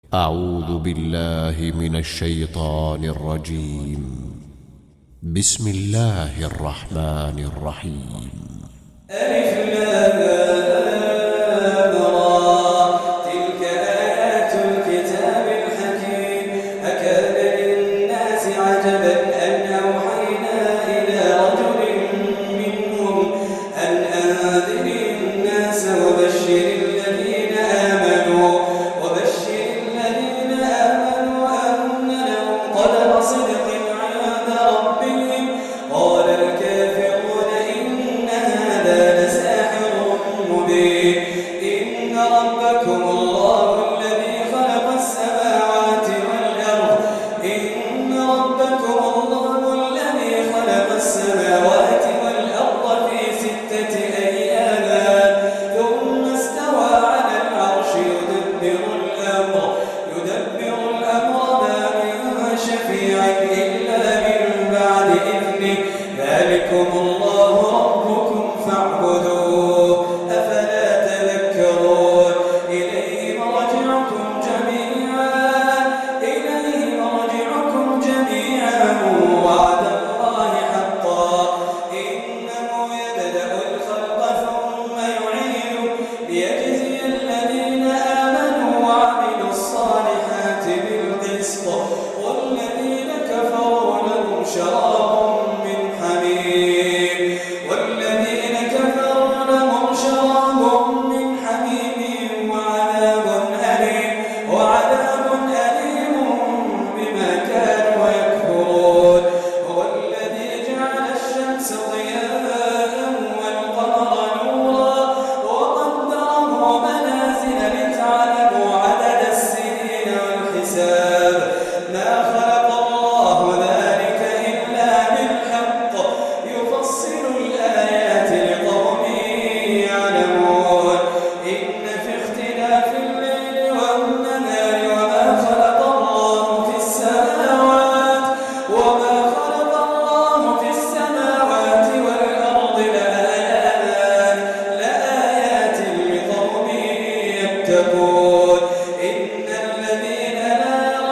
أعوذ بالله من الشيطان الرجيم. بسم الله الرحمن الرحيم. ألف لام را تلك آيات الكتاب الحكيم أكان للناس عجبا أن أوحينا إلى رجل منهم أن أنذر الناس وبشر الذين آمنوا أن لهم قدم صدق عند ربهم. قال الكافرون إن هذا لساحر مبين. إن ربكم الله الذي خلق السماوات والأرض في 6 أيام ثم استوى على العرش يدبر الأمر ما من شفيع إلا من بعد إذنه. ذلكم الله ربكم فاعبدوه أفلا تذكرون. إليه مرجعكم جميعا وعد الله حقا. إنه يبدأ الخلق ثم يعيده ليجزي الذين آمنوا وعملوا الصالحات بالقسط. والذين كفروا لهم شراب من حميم وعذاب أليم بما كانوا يكفرون. هو الذي جعل الشمس ضياء والقمر نورا وقدره منازل لتعلموا عدد السنين والحساب. ما خلق الله ذلك إلا بالحق يفصل الآيات لقوم يعلمون. إن في اختلاف الليل والنهار وما خلق الله في السماوات والأرض لآيات لقوم يتقون. إن الذين لا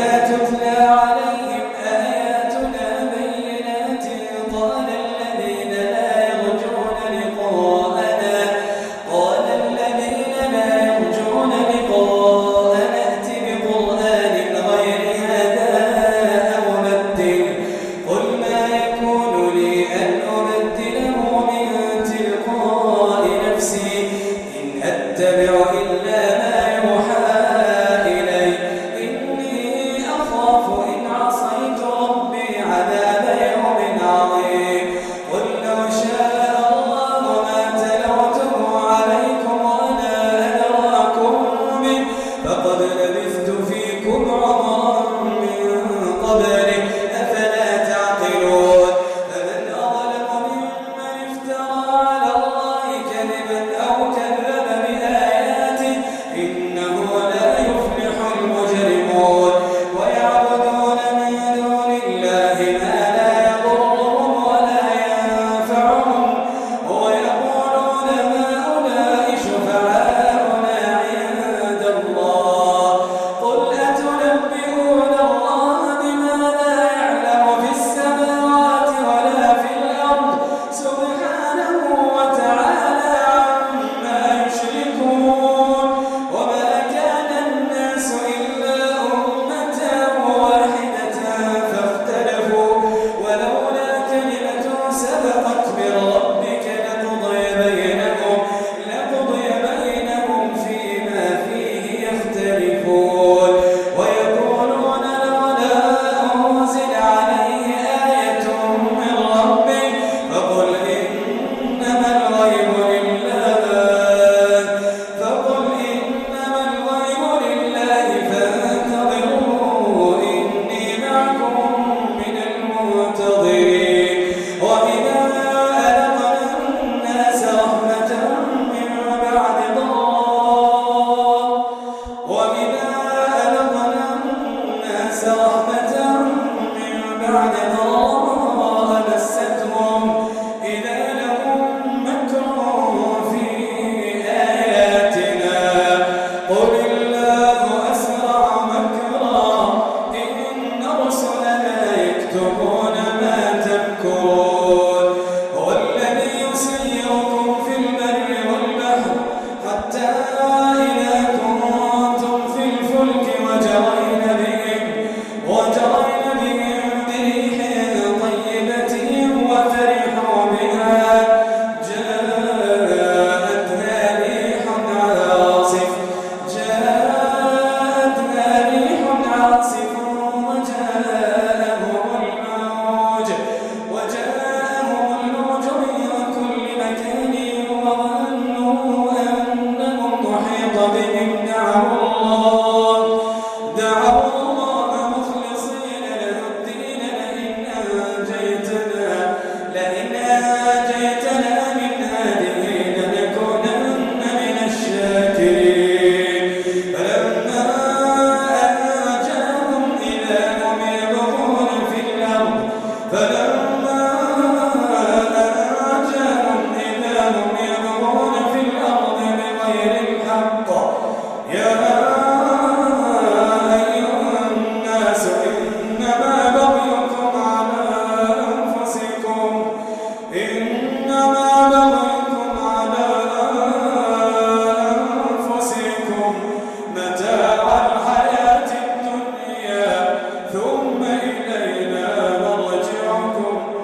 ثم إلينا مرجعكم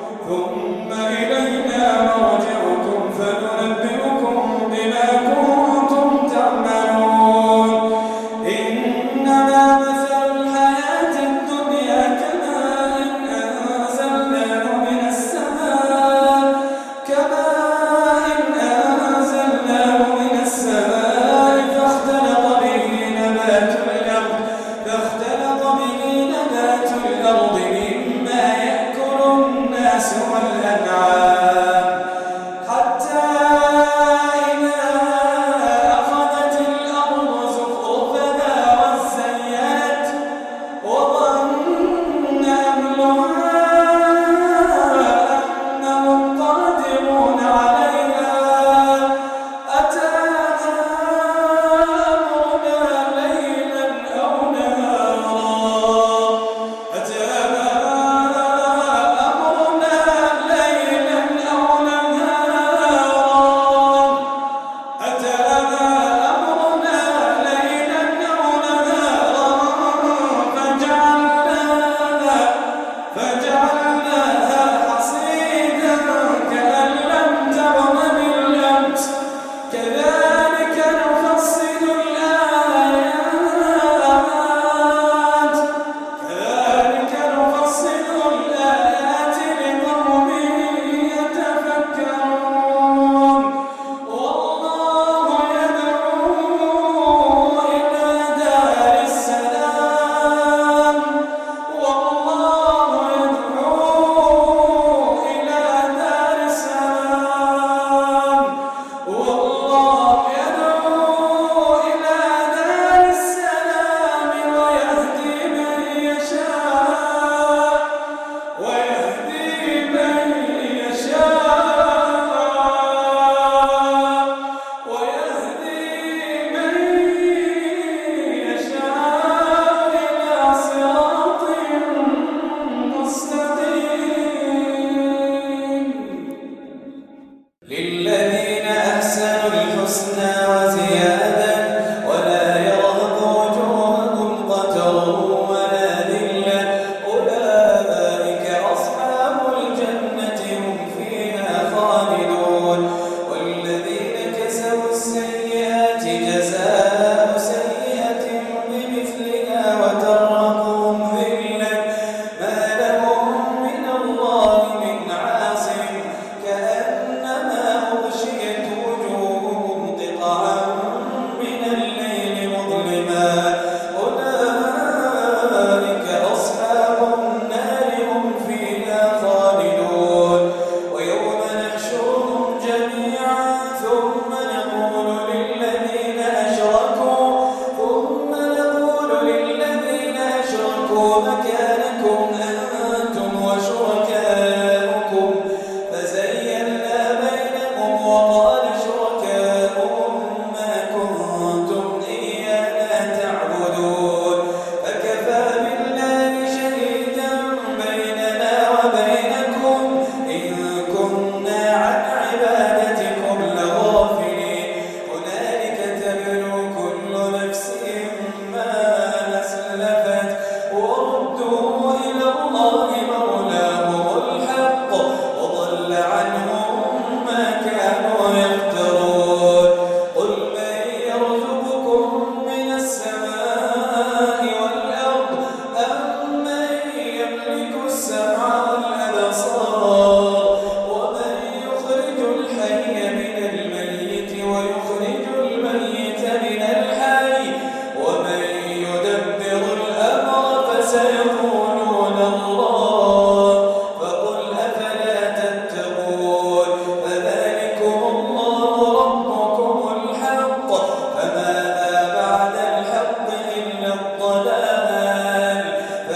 مكانكم أنتم وشركاؤكم فزيّلنا بينهم وقال شركاؤهم ما كنتم إيانا تعبدون فكفى بالله شهيدا بيننا وبينكم إن كنا عن عبادتكم لغافلين هنالك تبلو كل نفس ما أسلفت وردوا إلى الله مولاهم الحق وضل عنهم ما كانوا يفترون قل من يرزقكم من السماء والأرض أمن يملك السمع والأبصار ومن يخرج الحي من الميت ويخرج الميت من الحي ومن يدبر الأمر فسيقولون الله فقل أفلا تتقون فذلكم الله ربكم الحق فماذا بعد الحق إلا الضلال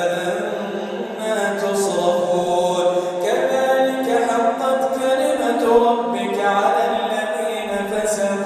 فأنى تصرفون كذلك حقت كلمة ربك على الذين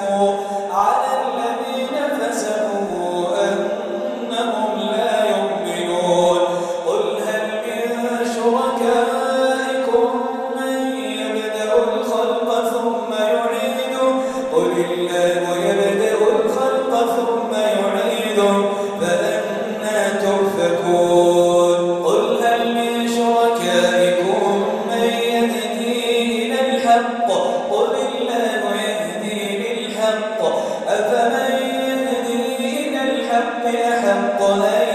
فسقوا أنهم لا يؤمنون قل هل من شركائكم من يبدأ الخلق ثم يعيده قل الله يبدأ الخلق ثم يعيده فأنى تؤفكون قل هل من شركائكم من يهدي إلى الحق قل الله يهدي للحق أفمن يهدي إلى الحق أحق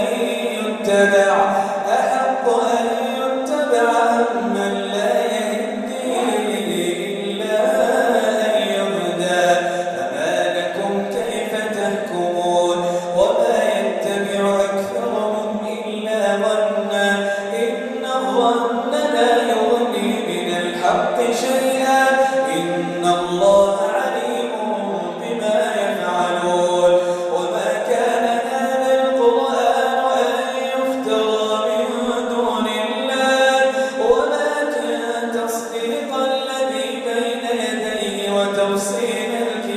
أن يتبع أمن لا يهدي إلا أن يهدى فما لكم كيف تحكمون وما يتبع أكثرهم إلا ظنا إن الظن لا يغني من الحق شيئا إن الله عليم بما يفعلون وما كان هذا القرآن أن يفترى من دون الله ولكن تصديق الذي بين يديه وتفصيل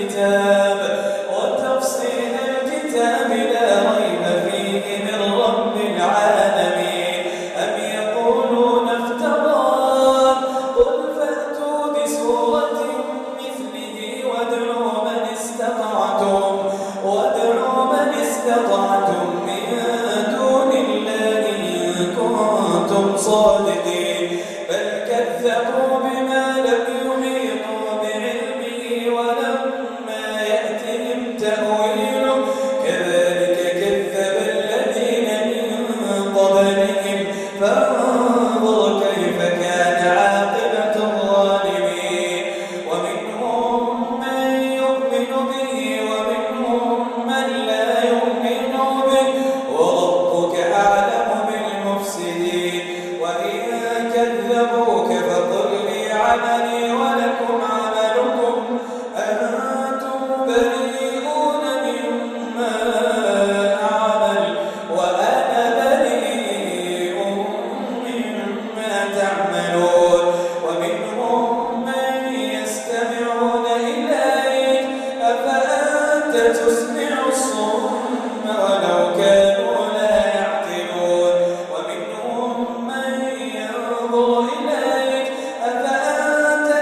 الكتاب لا ريب فيه من رب العالمين أم يقولون افتراه قل فأتوا بسورة مثله وادعوا من استطعتم من دون الله إن كنتم صادقين بل كذبوا بما لم يحيطوا بعلمه ولما يأتهم تأويله كذلك كذب الذين من قبلهم فانظر كيف كان عاقبة الظالمين ومنهم من يؤمن به ومنهم من لا يؤمن به وربك أعلم بالمفسدين وإن كذبوك فقل لي عملي ولكم عملكم أنتم بريئون مما أعمل وأنا بريء مما تعملون ومنهم من يستمعون إليك أفأنت تسمع الصم ولو كانوا لا يعقلون ومنهم من ينظر إليك أفأنت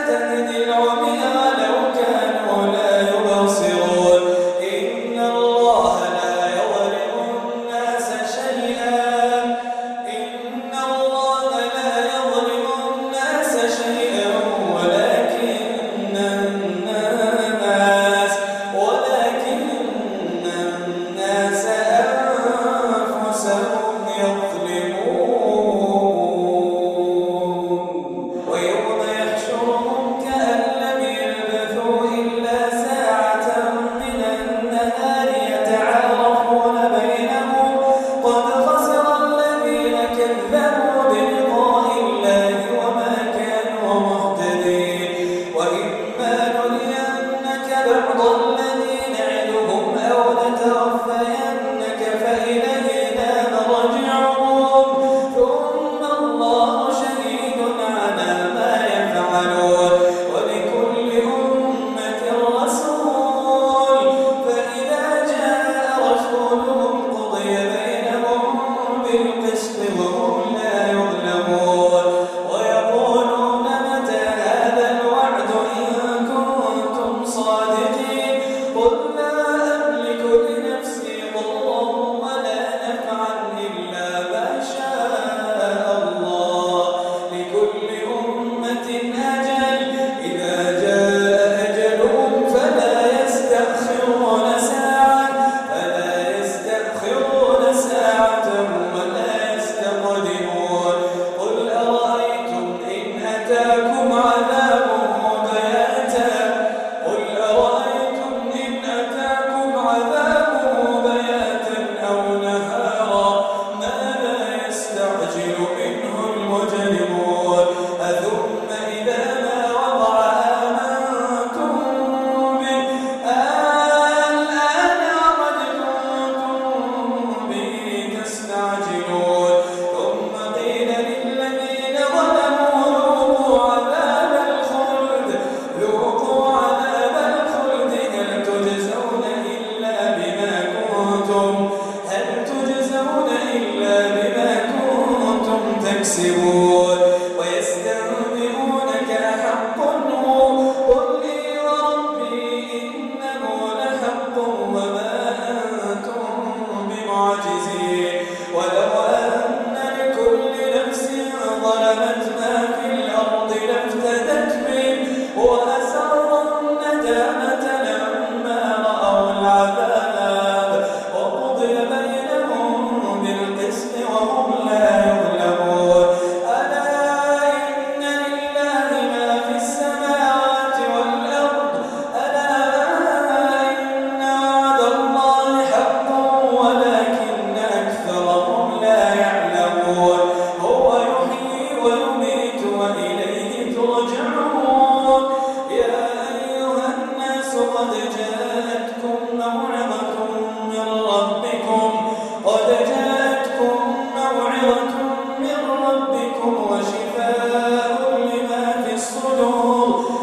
تكسبون ويستنبئونك أحق هو قل لي وربي إنه لحق وما أنتم بمعجزين ولو أن لكل نفس ظلمت ما في الأرض لافتدت به وأسروا الندامة لما رأوا العذاب وقضي بينهم بالقسط وهم لا يظلمون ألا إن لله ما في السماوات والأرض ألا إن وعد الله حق ولكن أكثرهم لا يعلمون هو يحيي ويميت وإليه ترجعون يا أيها الناس قد جاءتكم موعظة من ربكم وشفاء لما في الصدور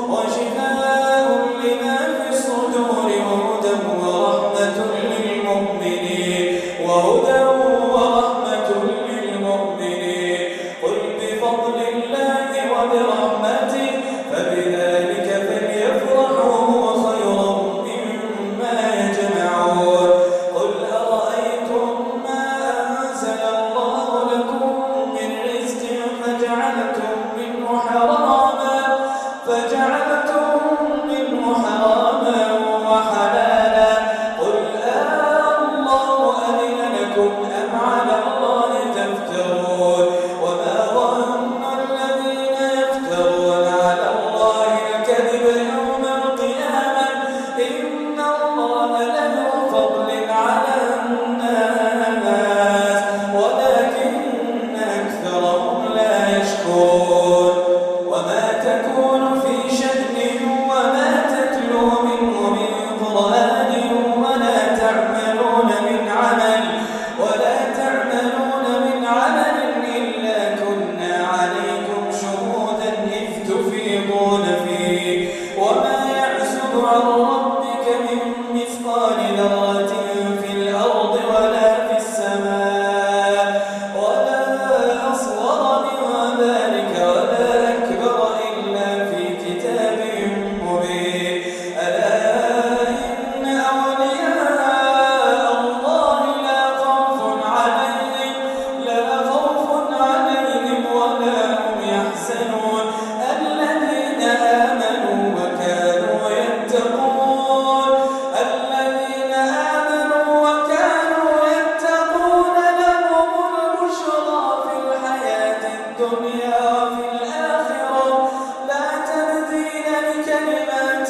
وهدى ورحمة للمؤمنين قل بفضل الله وبرحمته فبذلك فليفرحوا هو خير مما يجمعون قل أرأيتم ما أنزل الله لكم من رزق فجعلتم منه حراما وحلالا قل الله أذن لكم أم على الله تفترون وما ظن الذين يفترون على الله الكذب يوم القيامة إن الله لذو فضل على الناس ولكن أكثرهم لا يشكرون وما تكون في شأن وما تتلو منه من قرآن ولا تعملون من عمل إلا كنا عليكم شهودا إذ تفيضون فيه وما يعزب عن ربك من مثقال ذرة في الأرض ولا في السماء ولا أصغر من ذلك ولا أكبر إلا في كتاب مبين ألا إن أولياء الله لا خوف عليهم ولا هم يحزنون الذين آمنوا وكانوا يتقون لهم البشرى في الحياة الدنيا وفي الآخرة لا تبديل لكلمات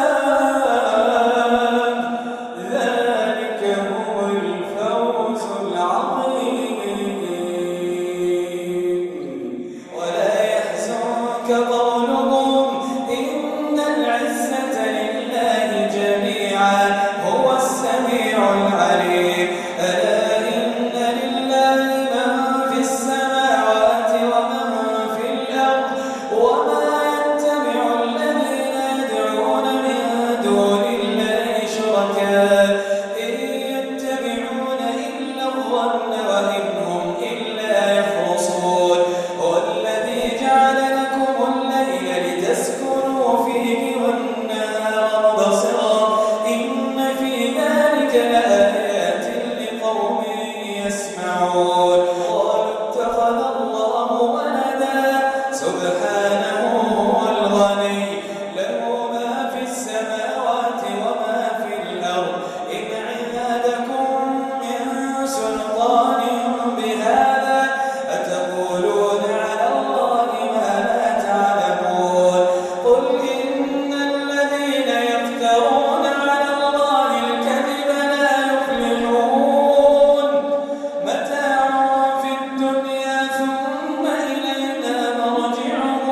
الله ذلك هو الفوز العظيم ولا يحزنك قولهم إن العزة لله جميعا هو السميع العليم ألا إن لله من في السماوات ومن في الأرض وما يتبع الذين يدعون من دون الله شركاء إن يتبعون إلا الظن وإن هم إلا يخرصون هو الذي جعل لكم الليل لتسكنوا فيه والنهار مبصرا إن في ذلك لآيات لقوم يسمعون قالوا اتخذ الله ولدا سبحانه هو الغني له ما في السماوات وما في الأرض إن عندكم من سلطان بهذا أتقولون على الله ما لا تعلمون قل إن الذين يفترون على الله الكذب لا يفلحون متاع في الدنيا ثم إلينا مرجعهم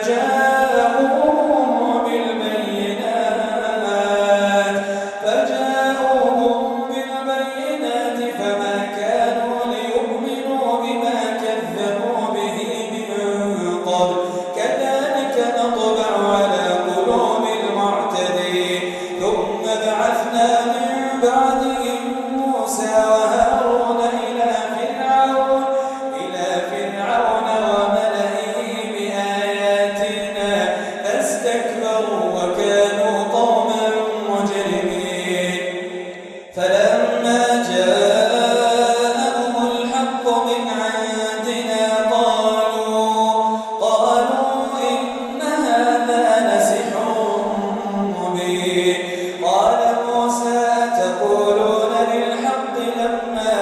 فجاءوهم بالبينات فما كانوا ليؤمنوا بما كذبوا به من قبل كذلك نطبع على قلوب المعتدين ثم بعثنا من بعدهم موسى وهارون إلى فرعون وملئه بآياتنا فاستكبروا وكانوا قوما مجرمين فلما جاءهم الحق من عندنا قالوا إن هذا لسحر مبين قال موسى أتقولون للحق لما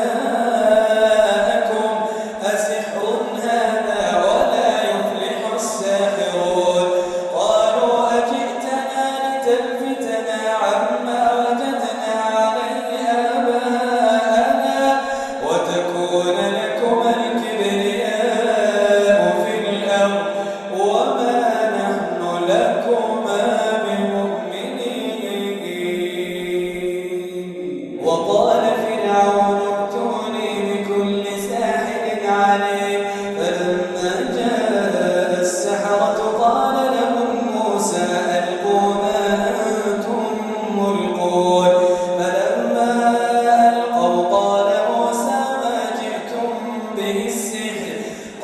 جاءكم أسحر هذا ولا يفلح الساحرون قالوا أجئتنا لتلفتنا عما وجدنا عليه آباءنا وتكون لكما الكبرياء في الأرض وما نحن لكما بمؤمنين وقال فرعون ائتوني بكل ساحر عليم فلما جاء السحرة قال لهم موسى ألقوا ما أنتم ملقون فلما ألقوا قال موسى ما جئتم به السحر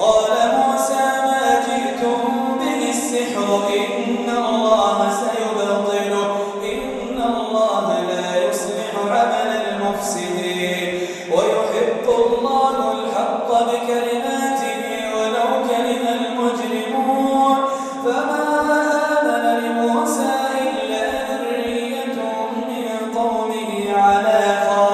إن الله سيبطله إن الله لا يصلح عمل المفسدين ويحق الله الحق بكلماته ولو كره المجرمون فما آمن لموسى إلا ذرية من قومه على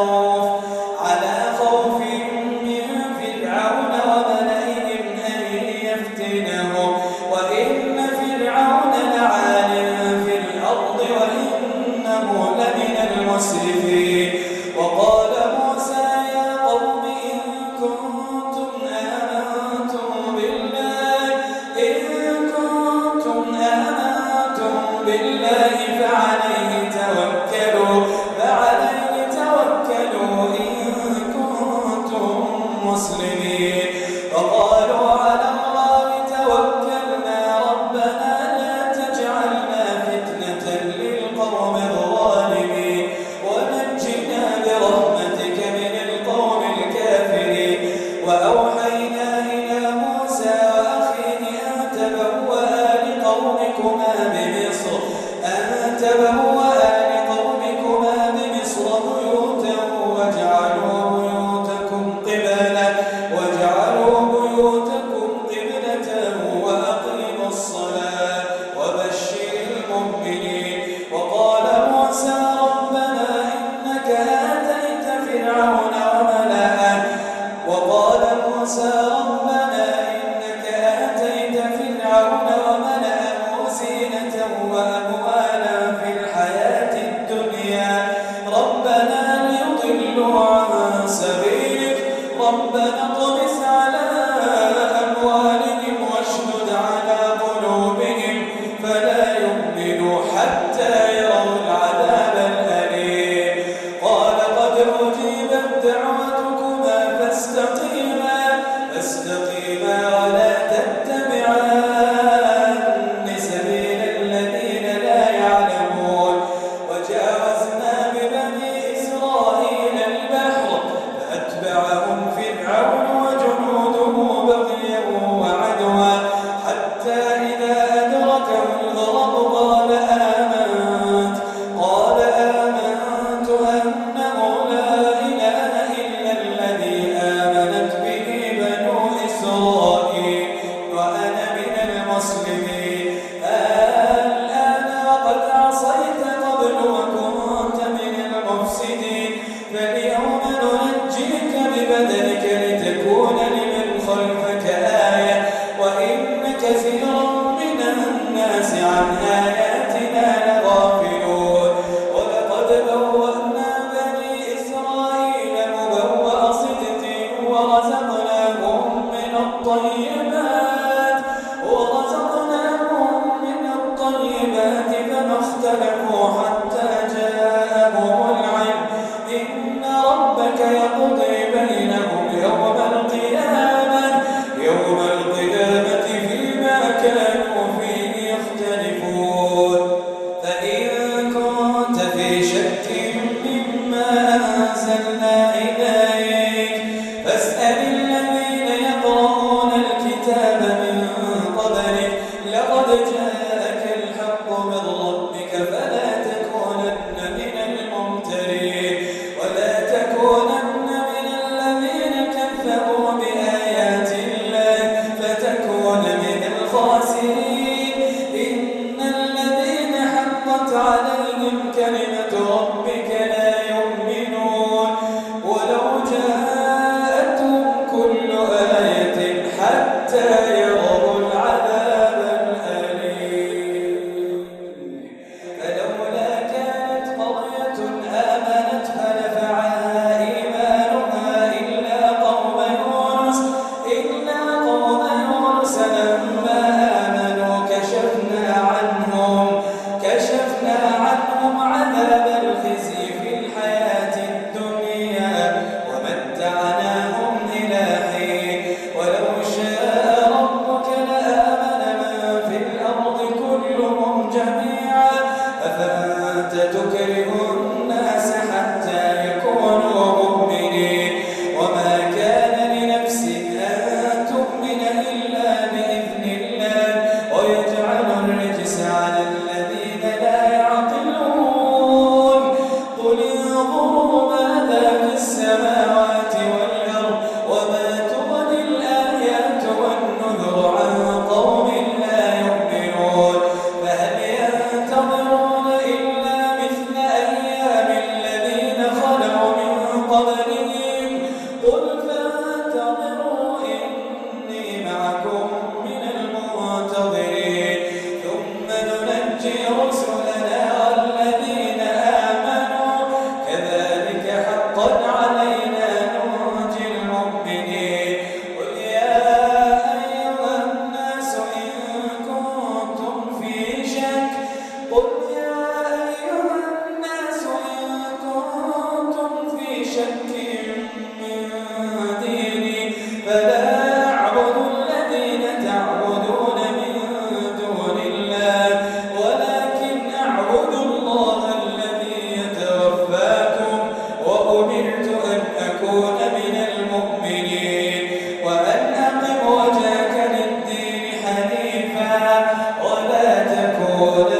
خوف من فرعون وملئهم أن يفتنهم وإن فرعون لعال في الأرض وإنه لمن المسرفين وقال موسى يا قوم إن كنتم آمنتم بالله فعليه توكلوا إن كنتم مسلمين فقالوا على الله توكلنا ربنا لا تجعلنا فتنة للقوم الظالمين ونجنا برحمتك من القوم الكافرين وأوحينا إلى موسى وأخيه أن تبوأ لقومكما بمصر بيوتا واجعلوا بيوتكم قبلة وأقيموا الصلاة وبشر المؤمنين وقال موسى ربنا إنك آتيت فرعون وملأه زينة وأموالا في الحياة الدنيا ربنا ليضلوا عن سبيلك ربنا اطمس على أموالهم واشدد على قلوبهم فلا يؤمنوا حتى يروا العذاب الأليم قال قد أجيبت دعوتكما فاستقيما ولا تتبعان سبيل الذين لا يعلمون وجاوزنا ببني إسرائيل البحر فأتبعهم فرعون وجنوده بغيا وعدوا حتى إذا أدركه الغرق قال آمنت أنه لا إله إلا الذي آمنت به بنو إسرائيل وأنا من المسلمين الآن وقد عصيت قبل وكنت من المفسدين فاليوم ننجيك ببدنك لتكون لمن خلفك آية وإن كثيرا من الناس عن آياتنا لغافلون ولقد بوأنا بني إسرائيل مبوأ صدق ورزقناهم من الطيبات اختلفوا حتى جاءهم العلم إن ربك يقضي بينهم يوم القيامة فيما كانوا فيه يختلفون فإن كنت في شك مما أنزلنا إليك فاسأل الذين يقرؤون الكتاب من قبلك لقد جاءك الحق من ربك فلا تكونن من الممترين ولا تكونن من الذين كذبوا بآيات الله فتكون من الخاسرين إن الذين حقت عليهم كلمة ربك لا يؤمنون ولو جاءتهم كل آية حتى يروا العذاب الأليم فلولا كانت قرية آمنت فنفعها إيمانها إلا قوم يونس لما آمنوا كشفنا عنهم عذاب الخزي في الحياة الدنيا ومتعناهم إلى حين ولو شاء ربك لآمن من في الأرض كلهم جميعا أفأنت تكره الناس حتى يكونوا مؤمنين وما كان لنفس أن تؤمن إلا بإذن الله ويجعل الرجس على الذين لا يعقلون قل انظروا ماذا في السماوات والأرض وما تغني الآيات والنذر عن قوم لا يؤمنون فهل ينتظرون إلا مثل أيام الذين خلوا من قبلهم قل فانتظروا إني معكم من المنتظرين ثم ننجي رسلنا والذين آمنوا كذلك حقا علينا ننجي المؤمنين قل يا أيها الناس إن كنتم في شك من ديني فلا أعبد الذين تعبدون من دون الله ولكن أعبد الله الذي يتوفاكم وأمرت أن أكون من المؤمنين وأن أقم وجهك للدين حنيفا ولا تكونن